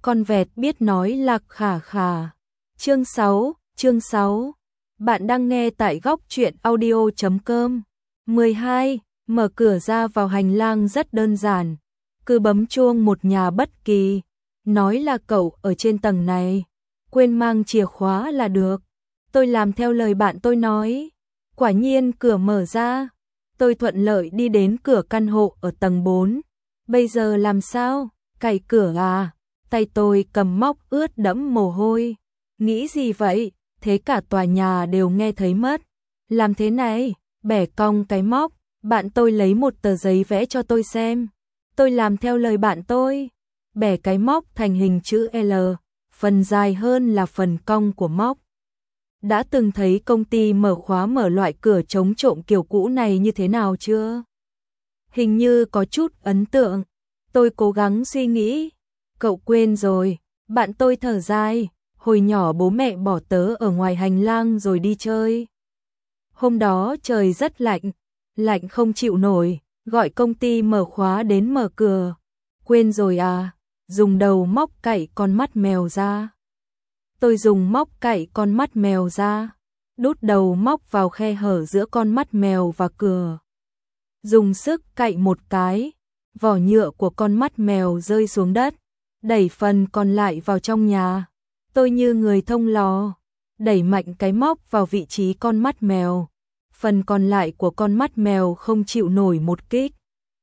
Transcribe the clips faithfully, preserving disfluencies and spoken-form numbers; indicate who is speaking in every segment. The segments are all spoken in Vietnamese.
Speaker 1: con vẹt biết nói lạc khà khà. Chương sáu, chương sáu. Bạn đang nghe tại góc truyện audio chấm com. mười hai. Mở cửa ra vào hành lang rất đơn giản. Cứ bấm chuông một nhà bất kỳ. Nói là cậu ở trên tầng này. Quên mang chìa khóa là được. Tôi làm theo lời bạn tôi nói. Quả nhiên cửa mở ra. Tôi thuận lợi đi đến cửa căn hộ ở tầng bốn. Bây giờ làm sao? Cày cửa à? Tay tôi cầm móc ướt đẫm mồ hôi. Nghĩ gì vậy? Thế cả tòa nhà đều nghe thấy mất. Làm thế này, bẻ cong cái móc, bạn tôi lấy một tờ giấy vẽ cho tôi xem. Tôi làm theo lời bạn tôi, bẻ cái móc thành hình chữ L, phần dài hơn là phần cong của móc. Đã từng thấy công ty mở khóa mở loại cửa chống trộm kiểu cũ này như thế nào chưa? Hình như có chút ấn tượng. Tôi cố gắng suy nghĩ. Cậu quên rồi, bạn tôi thở dài. Hồi nhỏ bố mẹ bỏ tớ ở ngoài hành lang rồi đi chơi. Hôm đó trời rất lạnh, lạnh không chịu nổi, gọi công ty mở khóa đến mở cửa. Quên rồi à? Dùng đầu móc cạy con mắt mèo ra. Tôi dùng móc cạy con mắt mèo ra, đút đầu móc vào khe hở giữa con mắt mèo và cửa. Dùng sức cạy một cái, vỏ nhựa của con mắt mèo rơi xuống đất, đẩy phần còn lại vào trong nhà. Tôi như người thông lò, đẩy mạnh cái móc vào vị trí con mắt mèo. Phần còn lại của con mắt mèo không chịu nổi một kích.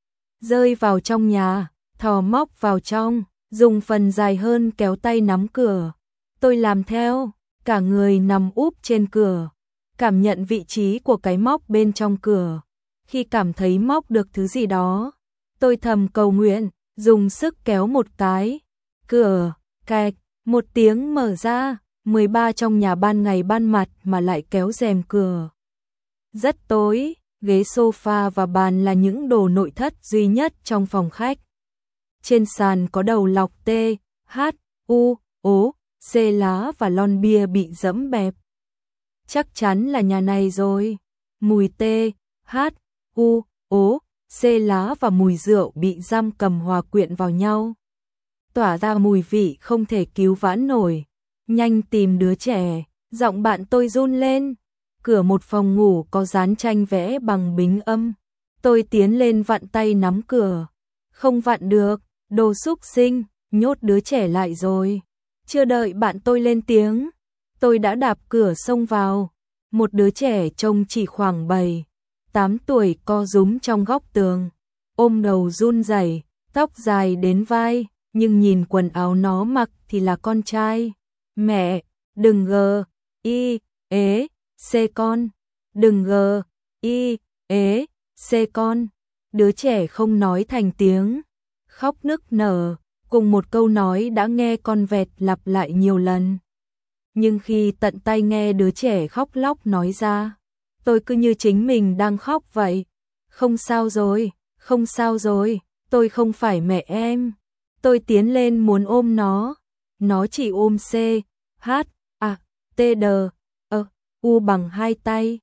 Speaker 1: Rơi vào trong nhà, thò móc vào trong, dùng phần dài hơn kéo tay nắm cửa. Tôi làm theo, cả người nằm úp trên cửa, cảm nhận vị trí của cái móc bên trong cửa. Khi cảm thấy móc được thứ gì đó, tôi thầm cầu nguyện, dùng sức kéo một cái. Cửa, cạch, một tiếng mở ra, mười ba trong nhà ban ngày ban mặt mà lại kéo rèm cửa. Rất tối, ghế sofa và bàn là những đồ nội thất duy nhất trong phòng khách. Trên sàn có đầu lọc T, H, U, O, C lá và lon bia bị dẫm bẹp. Chắc chắn là nhà này rồi. Mùi T, H, U, O, C lá và mùi rượu bị giam cầm hòa quyện vào nhau, tỏa ra mùi vị không thể cứu vãn nổi. Nhanh tìm đứa trẻ, giọng bạn tôi run lên. Cửa một phòng ngủ có dán tranh vẽ bằng bính âm. Tôi tiến lên vặn tay nắm cửa. Không vặn được, đồ xúc sinh, nhốt đứa trẻ lại rồi. Chưa đợi bạn tôi lên tiếng, tôi đã đạp cửa xông vào. Một đứa trẻ trông chỉ khoảng bảy, tám tuổi co rúm trong góc tường, ôm đầu run rẩy, tóc dài đến vai, nhưng nhìn quần áo nó mặc thì là con trai. Mẹ, đừng gờ, y, ế, xê con, đừng gờ, y, ế, xê con. Đứa trẻ không nói thành tiếng, khóc nức nở, cùng một câu nói đã nghe con vẹt lặp lại nhiều lần. Nhưng khi tận tay nghe đứa trẻ khóc lóc nói ra, tôi cứ như chính mình đang khóc vậy. Không sao rồi, không sao rồi, tôi không phải mẹ em. Tôi tiến lên muốn ôm nó, nó chỉ ôm C, H, A, T, D, E, U bằng hai tay.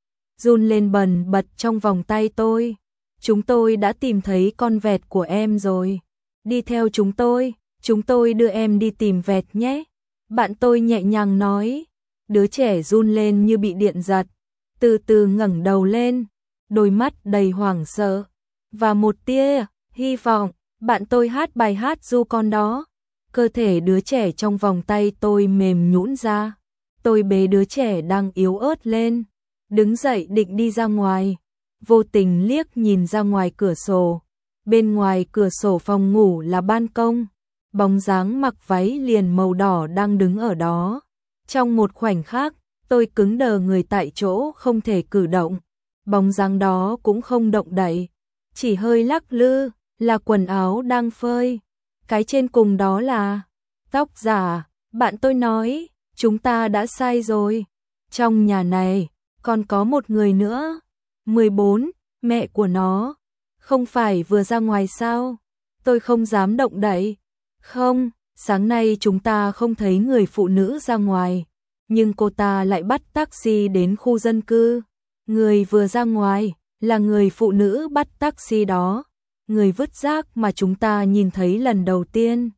Speaker 1: Run lên bần bật trong vòng tay tôi. Chúng tôi đã tìm thấy con vẹt của em rồi. Đi theo chúng tôi, chúng tôi đưa em đi tìm vẹt nhé. Bạn tôi nhẹ nhàng nói. Đứa trẻ run lên như bị điện giật, từ từ ngẩng đầu lên, đôi mắt đầy hoảng sợ và một tia hy vọng. Bạn tôi hát bài hát ru con đó. Cơ thể đứa trẻ trong vòng tay tôi mềm nhũn ra. Tôi bế đứa trẻ đang yếu ớt lên, đứng dậy định đi ra ngoài. Vô tình liếc nhìn ra ngoài cửa sổ. Bên ngoài cửa sổ phòng ngủ là ban công. Bóng dáng mặc váy liền màu đỏ đang đứng ở đó. Trong một khoảnh khắc, tôi cứng đờ người tại chỗ không thể cử động. Bóng dáng đó cũng không động đậy, chỉ hơi lắc lư. Là quần áo đang phơi. Cái trên cùng đó là tóc giả. Bạn tôi nói, chúng ta đã sai rồi. Trong nhà này, còn có một người nữa. mười bốn, mẹ của nó. Không phải vừa ra ngoài sao? Tôi không dám động đậy. Không, sáng nay chúng ta không thấy người phụ nữ ra ngoài. Nhưng cô ta lại bắt taxi đến khu dân cư. Người vừa ra ngoài là người phụ nữ bắt taxi đó. Người vứt rác mà chúng ta nhìn thấy lần đầu tiên.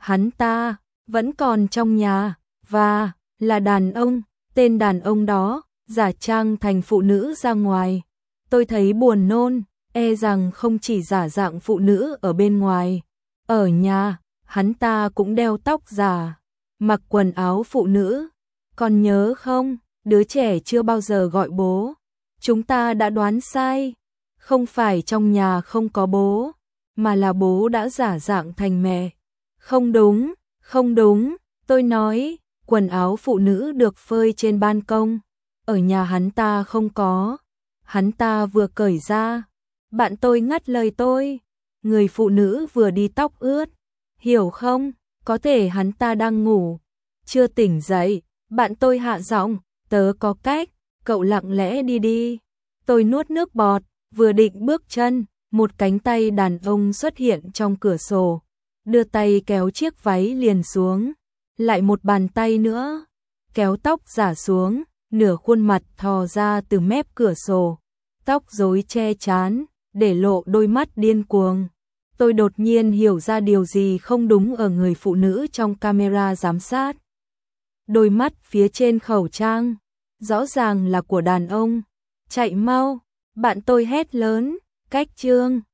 Speaker 1: hắn ta vẫn còn trong nhà, và là đàn ông, tên đàn ông đó giả trang thành phụ nữ ra ngoài. Tôi thấy buồn nôn, e rằng không chỉ giả dạng phụ nữ ở bên ngoài, ở nhà, hắn ta cũng đeo tóc giả, mặc quần áo phụ nữ. Còn nhớ không, đứa trẻ chưa bao giờ gọi bố. Chúng ta đã đoán sai, không phải trong nhà không có bố, mà là bố đã giả dạng thành mẹ. Không đúng, không đúng, tôi nói, quần áo phụ nữ được phơi trên ban công, ở nhà hắn ta không có. Hắn ta vừa cởi ra, bạn tôi ngắt lời tôi, người phụ nữ vừa đi tóc ướt, hiểu không, có thể hắn ta đang ngủ, chưa tỉnh dậy. Bạn tôi hạ giọng, tớ có cách, cậu lặng lẽ đi đi. Tôi nuốt nước bọt, vừa định bước chân, một cánh tay đàn ông xuất hiện trong cửa sổ, đưa tay kéo chiếc váy liền xuống, lại một bàn tay nữa, kéo tóc giả xuống, nửa khuôn mặt thò ra từ mép cửa sổ, tóc rối che trán, để lộ đôi mắt điên cuồng. Tôi đột nhiên hiểu ra điều gì không đúng ở người phụ nữ trong camera giám sát. Đôi mắt phía trên khẩu trang, rõ ràng là của đàn ông. Chạy mau, bạn tôi hét lớn, cách Trương.